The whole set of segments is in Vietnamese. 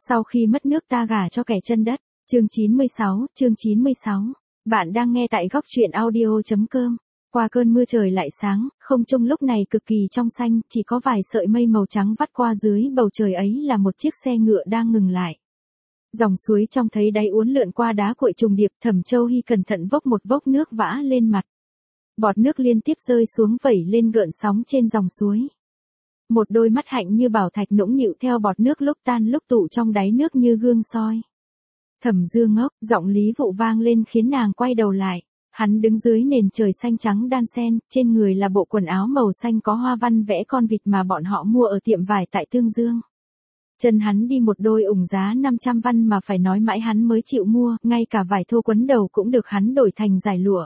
Sau khi mất nước ta gả cho kẻ chân đất. Chương 96. Bạn đang nghe tại góc truyện audio.com. Qua cơn mưa trời lại sáng, không trung lúc này cực kỳ trong xanh, chỉ có vài sợi mây màu trắng vắt qua dưới bầu trời ấy là một chiếc xe ngựa đang ngừng lại. Dòng suối trong thấy đáy uốn lượn qua đá cuội trùng điệp, Thẩm Châu Hy cẩn thận vốc một vốc nước vã lên mặt. Bọt nước liên tiếp rơi xuống vẩy lên gợn sóng trên dòng suối. Một đôi mắt hạnh như bảo thạch nũng nịu theo bọt nước lúc tan lúc tụ trong đáy nước như gương soi. Thẩm Dương ngốc, giọng Lý Vụ vang lên khiến nàng quay đầu lại. Hắn đứng dưới nền trời xanh trắng đan xen, trên người là bộ quần áo màu xanh có hoa văn vẽ con vịt mà bọn họ mua ở tiệm vải tại Tương Dương. Chân hắn đi một đôi ủng giá 500 văn mà phải nói mãi hắn mới chịu mua, ngay cả vải thô quấn đầu cũng được hắn đổi thành giải lụa.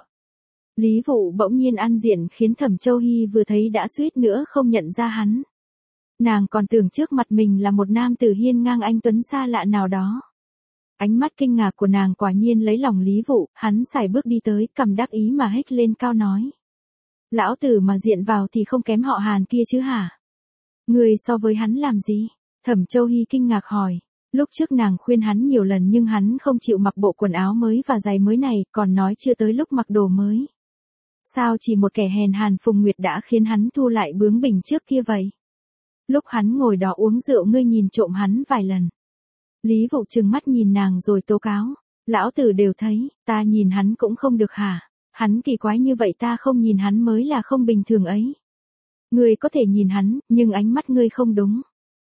Lý Vụ bỗng nhiên ăn diện khiến Thẩm Châu Hy vừa thấy đã suýt nữa không nhận ra hắn. Nàng còn tưởng trước mặt mình là một nam tử hiên ngang anh tuấn xa lạ nào đó. Ánh mắt kinh ngạc của nàng quả nhiên lấy lòng Lý Vụ, hắn sải bước đi tới, cằm đắc ý mà hét lên cao nói. Lão tử mà diện vào thì không kém họ Hàn kia chứ hả? Người so với hắn làm gì? Thẩm Châu Hy kinh ngạc hỏi. Lúc trước nàng khuyên hắn nhiều lần nhưng hắn không chịu mặc bộ quần áo mới và giày mới này, còn nói chưa tới lúc mặc đồ mới. Sao chỉ một kẻ hèn Hàn Phùng Nguyệt đã khiến hắn thu lại bướng bỉnh trước kia vậy? Lúc hắn ngồi đó uống rượu ngươi nhìn trộm hắn vài lần. Lý Vụ trừng mắt nhìn nàng rồi tố cáo. Lão tử đều thấy, ta nhìn hắn cũng không được hả? Hắn kỳ quái như vậy ta không nhìn hắn mới là không bình thường ấy. Ngươi có thể nhìn hắn, nhưng ánh mắt ngươi không đúng.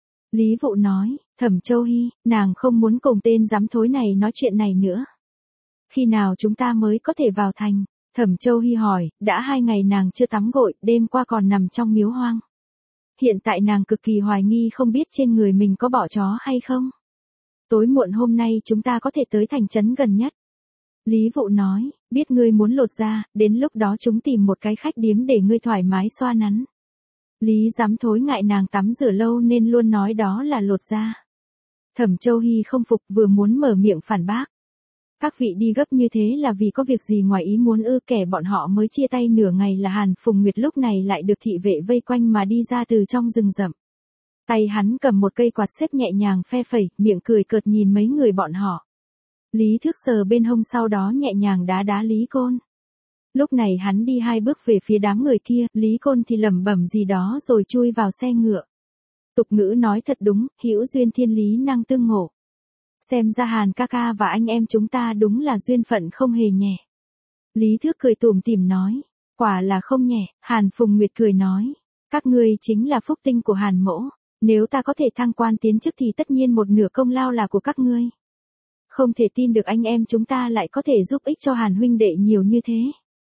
Lý Vụ nói, Thẩm Châu Hy, nàng không muốn cùng tên giám thối này nói chuyện này nữa. Khi nào chúng ta mới có thể vào thành? Thẩm Châu Hy hỏi, đã 2 ngày nàng chưa tắm gội, đêm qua còn nằm trong miếu hoang. Hiện tại nàng cực kỳ hoài nghi không biết trên người mình có bỏ chó hay không. Tối muộn hôm nay chúng ta có thể tới thành trấn gần nhất. Lý Vụ nói, biết ngươi muốn lột da, đến lúc đó chúng tìm một cái khách điếm để ngươi thoải mái xoa nắn. Lý giám thối ngại nàng tắm rửa lâu nên luôn nói đó là lột da. Thẩm Châu Hy không phục vừa muốn mở miệng phản bác. Các vị đi gấp như thế là vì có việc gì ngoài ý muốn ư? Kẻ bọn họ mới chia tay nửa ngày là Hàn Phùng Nguyệt lúc này lại được thị vệ vây quanh mà đi ra từ trong rừng rậm. Tay hắn cầm một cây quạt xếp nhẹ nhàng phe phẩy, miệng cười cợt nhìn mấy người bọn họ. Lý Thước sờ bên hông sau đó nhẹ nhàng đá đá Lý Côn. Lúc này hắn đi 2 bước về phía đám người kia, Lý Côn thì lẩm bẩm gì đó rồi chui vào xe ngựa. Tục ngữ nói thật đúng, hữu duyên thiên lý năng tương ngộ. Xem ra Hàn ca ca và anh em chúng ta đúng là duyên phận không hề nhẹ. Lý Thước cười tủm tỉm nói, quả là không nhẹ. Hàn Phùng Nguyệt cười nói, các ngươi chính là phúc tinh của Hàn mỗ. Nếu ta có thể thăng quan tiến chức thì tất nhiên một nửa công lao là của các ngươi. Không thể tin được anh em chúng ta lại có thể giúp ích cho Hàn huynh đệ nhiều như thế.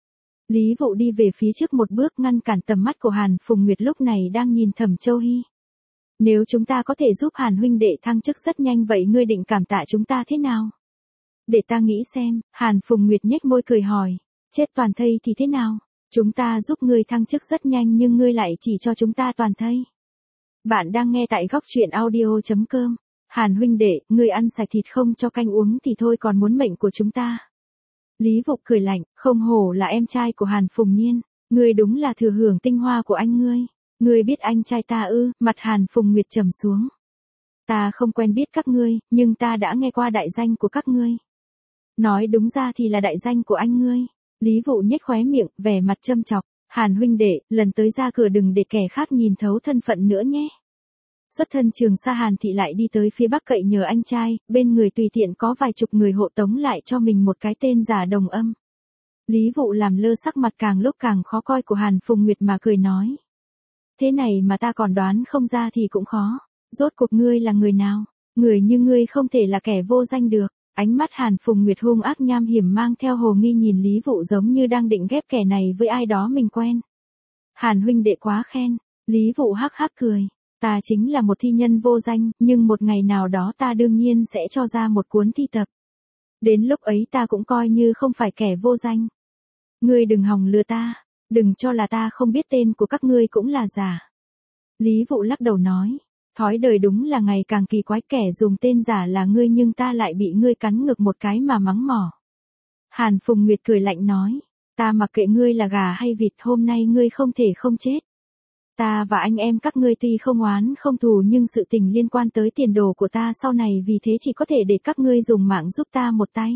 Lý Vụ đi về phía trước một bước ngăn cản tầm mắt của Hàn Phùng Nguyệt lúc này đang nhìn Thẩm Châu Hy. Nếu chúng ta có thể giúp Hàn huynh đệ thăng chức rất nhanh vậy ngươi định cảm tạ chúng ta thế nào? Để ta nghĩ xem, Hàn Phùng Nguyệt nhếch môi cười hỏi, chết toàn thây thì thế nào? Chúng ta giúp ngươi thăng chức rất nhanh nhưng ngươi lại chỉ cho chúng ta toàn thây. Bạn đang nghe tại góc truyện audio.com. Hàn huynh đệ, ngươi ăn sạch thịt không cho canh uống thì thôi còn muốn mệnh của chúng ta. Lý Vụ cười lạnh, không hổ là em trai của Hàn Phùng Niên, ngươi đúng là thừa hưởng tinh hoa của anh ngươi. Ngươi biết anh trai ta ư? Mặt Hàn Phùng Nguyệt trầm xuống. Ta không quen biết các ngươi, nhưng ta đã nghe qua đại danh của các ngươi. Nói đúng ra thì là đại danh của anh ngươi. Lý Vụ nhếch khóe miệng, vẻ mặt châm chọc. Hàn huynh đệ, lần tới ra cửa đừng để kẻ khác nhìn thấu thân phận nữa nhé. Xuất thân Trường Sa Hàn thị lại đi tới phía Bắc cậy nhờ anh trai, bên người tùy tiện có vài chục người hộ tống lại cho mình một cái tên giả Đồng Âm. Lý Vụ làm lơ sắc mặt càng lúc càng khó coi của Hàn Phùng Nguyệt mà cười nói. Thế này mà ta còn đoán không ra thì cũng khó. Rốt cuộc ngươi là người nào? Người như ngươi không thể là kẻ vô danh được. Ánh mắt Hàn Phùng Nguyệt hung ác nham hiểm mang theo hồ nghi nhìn Lý Vụ giống như đang định ghép kẻ này với ai đó mình quen. Hàn huynh đệ quá khen. Lý Vụ hắc hắc cười. Ta chính là một thi nhân vô danh, nhưng một ngày nào đó ta đương nhiên sẽ cho ra một cuốn thi tập. Đến lúc ấy ta cũng coi như không phải kẻ vô danh. Ngươi đừng hòng lừa ta. Đừng cho là ta không biết tên của các ngươi cũng là giả. Lý Vụ lắc đầu nói. Thói đời đúng là ngày càng kỳ quái, kẻ dùng tên giả là ngươi nhưng ta lại bị ngươi cắn ngược một cái mà mắng mỏ. Hàn Phùng Nguyệt cười lạnh nói. Ta mặc kệ ngươi là gà hay vịt, hôm nay ngươi không thể không chết. Ta và anh em các ngươi tuy không oán không thù nhưng sự tình liên quan tới tiền đồ của ta sau này vì thế chỉ có thể để các ngươi dùng mạng giúp ta một tay.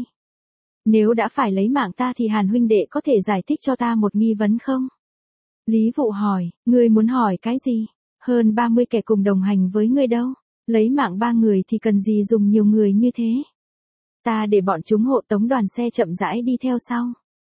Nếu đã phải lấy mạng ta thì Hàn huynh đệ có thể giải thích cho ta một nghi vấn không? Lý Vụ hỏi, ngươi muốn hỏi cái gì? Hơn 30 kẻ cùng đồng hành với ngươi đâu? Lấy mạng 3 người thì cần gì dùng nhiều người như thế? Ta để bọn chúng hộ tống đoàn xe chậm rãi đi theo sau.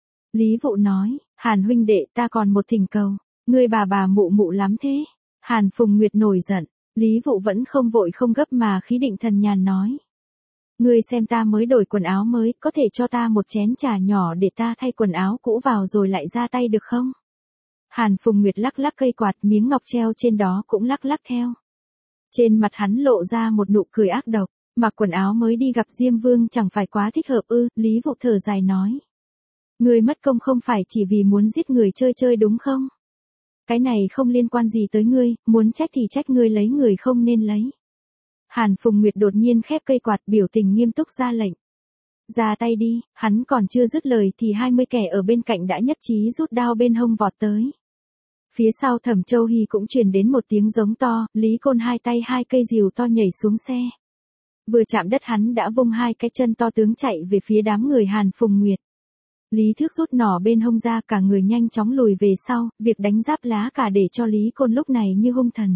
Lý Vụ nói, Hàn huynh đệ ta còn một thỉnh cầu, ngươi bà mụ mụ lắm thế. Hàn Phùng Nguyệt nổi giận, Lý Vụ vẫn không vội không gấp mà khí định thần nhàn nói. Ngươi xem ta mới đổi quần áo mới, có thể cho ta một chén trà nhỏ để ta thay quần áo cũ vào rồi lại ra tay được không? Hàn Phùng Nguyệt lắc lắc cây quạt, miếng ngọc treo trên đó cũng lắc lắc theo. Trên mặt hắn lộ ra một nụ cười ác độc, mặc quần áo mới đi gặp Diêm Vương chẳng phải quá thích hợp ư? Lý Vụ thở dài nói. Ngươi mất công không phải chỉ vì muốn giết người chơi chơi đúng không? Cái này không liên quan gì tới ngươi, muốn trách thì trách ngươi lấy người không nên lấy. Hàn Phùng Nguyệt đột nhiên khép cây quạt, biểu tình nghiêm túc ra lệnh. Ra tay đi, hắn còn chưa dứt lời thì 20 kẻ ở bên cạnh đã nhất trí rút đao bên hông vọt tới. Phía sau Thẩm Châu Hy cũng truyền đến một tiếng giống to, Lý Côn hai tay hai cây rìu to nhảy xuống xe. Vừa chạm đất hắn đã vung hai cái chân to tướng chạy về phía đám người Hàn Phùng Nguyệt. Lý Thước rút nỏ bên hông ra, cả người nhanh chóng lùi về sau, việc đánh giáp lá cả để cho Lý Côn lúc này như hung thần.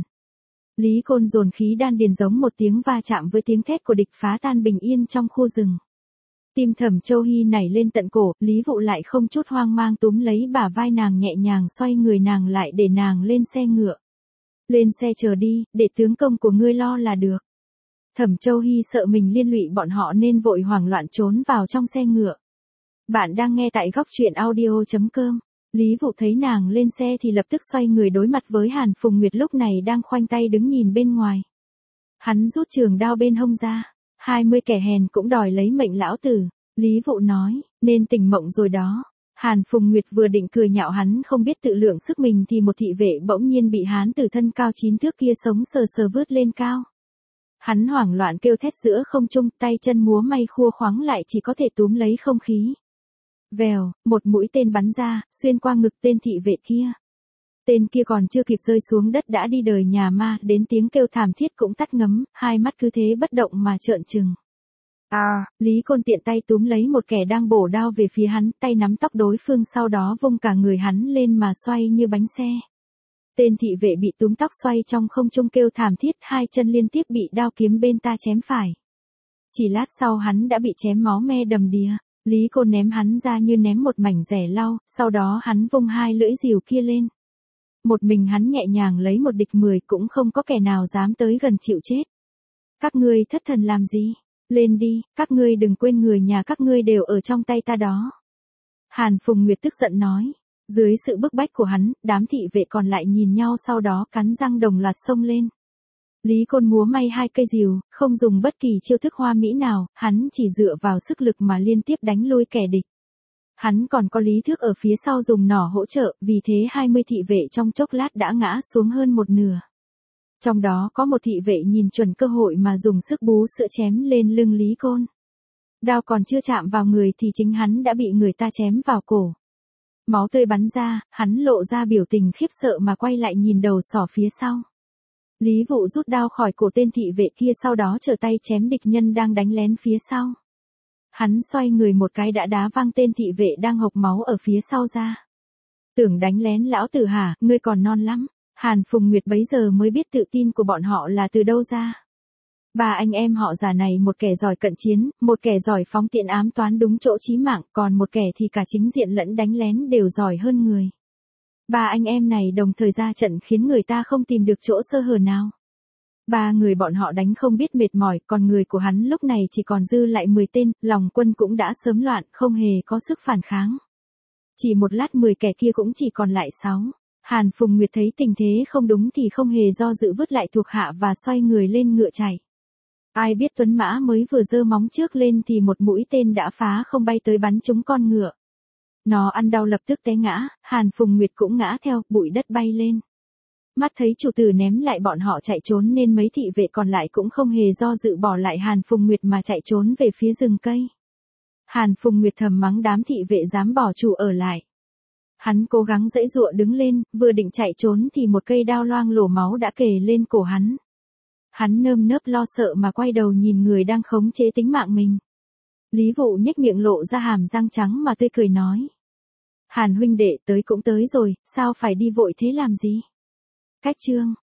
Lý Côn dồn khí đan điền giống một tiếng va chạm với tiếng thét của địch phá tan bình yên trong khu rừng. Tim Thẩm Châu Hy nảy lên tận cổ, Lý Vụ lại không chút hoang mang túm lấy bả vai nàng nhẹ nhàng xoay người nàng lại để nàng lên xe ngựa. Lên xe chờ đi, để tướng công của ngươi lo là được. Thẩm Châu Hy sợ mình liên lụy bọn họ nên vội hoảng loạn trốn vào trong xe ngựa. Bạn đang nghe tại góc truyện audio.com. Lý Vụ thấy nàng lên xe thì lập tức xoay người đối mặt với Hàn Phùng Nguyệt lúc này đang khoanh tay đứng nhìn bên ngoài. Hắn rút trường đao bên hông ra. 20 kẻ hèn cũng đòi lấy mệnh lão tử. Lý Vụ nói, nên tỉnh mộng rồi đó. Hàn Phùng Nguyệt vừa định cười nhạo hắn không biết tự lượng sức mình thì một thị vệ bỗng nhiên bị hán tử thân cao 9 thước kia sống sờ sờ vướt lên cao. Hắn hoảng loạn kêu thét giữa không trung, tay chân múa may khua khoáng lại chỉ có thể túm lấy không khí. Vèo, một mũi tên bắn ra, xuyên qua ngực tên thị vệ kia. Tên kia còn chưa kịp rơi xuống đất đã đi đời nhà ma, đến tiếng kêu thảm thiết cũng tắt ngấm, hai mắt cứ thế bất động mà trợn trừng. Lý Côn tiện tay túm lấy một kẻ đang bổ đao về phía hắn, tay nắm tóc đối phương sau đó vung cả người hắn lên mà xoay như bánh xe. Tên thị vệ bị túm tóc xoay trong không trung kêu thảm thiết, hai chân liên tiếp bị đao kiếm bên ta chém phải. Chỉ lát sau hắn đã bị chém máu me đầm đìa. Lý Côn ném hắn ra như ném một mảnh rẻ lau, sau đó hắn vung hai lưỡi rìu kia lên. Một mình hắn nhẹ nhàng lấy một địch 10 cũng không có kẻ nào dám tới gần chịu chết. Các ngươi thất thần làm gì? Lên đi, các ngươi đừng quên người nhà các ngươi đều ở trong tay ta đó. Hàn Phùng Nguyệt tức giận nói. Dưới sự bức bách của hắn, đám thị vệ còn lại nhìn nhau sau đó cắn răng đồng loạt xông lên. Lý Côn múa may hai cây rìu, không dùng bất kỳ chiêu thức hoa mỹ nào, hắn chỉ dựa vào sức lực mà liên tiếp đánh lui kẻ địch. Hắn còn có Lý Thước ở phía sau dùng nỏ hỗ trợ, vì thế 20 thị vệ trong chốc lát đã ngã xuống hơn một nửa. Trong đó có một thị vệ nhìn chuẩn cơ hội mà dùng sức bú sữa chém lên lưng Lý Côn. Đao còn chưa chạm vào người thì chính hắn đã bị người ta chém vào cổ. Máu tươi bắn ra, hắn lộ ra biểu tình khiếp sợ mà quay lại nhìn đầu sỏ phía sau. Lý Vụ rút đao khỏi cổ tên thị vệ kia sau đó trở tay chém địch nhân đang đánh lén phía sau. Hắn xoay người một cái đã đá văng tên thị vệ đang hộc máu ở phía sau ra. Tưởng đánh lén lão tử hả, ngươi còn non lắm. Hàn Phùng Nguyệt bấy giờ mới biết tự tin của bọn họ là từ đâu ra. Ba anh em họ già này một kẻ giỏi cận chiến, một kẻ giỏi phóng tiện ám toán đúng chỗ chí mạng, còn một kẻ thì cả chính diện lẫn đánh lén đều giỏi hơn người. Ba anh em này đồng thời ra trận khiến người ta không tìm được chỗ sơ hở nào. Ba người bọn họ đánh không biết mệt mỏi, còn người của hắn lúc này chỉ còn dư lại 10 tên, lòng quân cũng đã sớm loạn, không hề có sức phản kháng. Chỉ một lát 10 kẻ kia cũng chỉ còn lại 6. Hàn Phùng Nguyệt thấy tình thế không đúng thì không hề do dự vứt lại thuộc hạ và xoay người lên ngựa chạy. Ai biết tuấn mã mới vừa giơ móng trước lên thì một mũi tên đã phá không bay tới bắn trúng con ngựa. Nó ăn đau lập tức té ngã, Hàn Phùng Nguyệt cũng ngã theo, bụi đất bay lên. Mắt thấy chủ tử ném lại bọn họ chạy trốn nên mấy thị vệ còn lại cũng không hề do dự bỏ lại Hàn Phùng Nguyệt mà chạy trốn về phía rừng cây. Hàn Phùng Nguyệt thầm mắng đám thị vệ dám bỏ chủ ở lại. Hắn cố gắng giãy giụa đứng lên, vừa định chạy trốn thì một cây đao loang lổ máu đã kề lên cổ hắn. Hắn nơm nớp lo sợ mà quay đầu nhìn người đang khống chế tính mạng mình. Lý Vụ nhếch miệng lộ ra hàm răng trắng mà tươi cười nói. Hàn huynh đệ tới cũng tới rồi, sao phải đi vội thế làm gì? Cách chương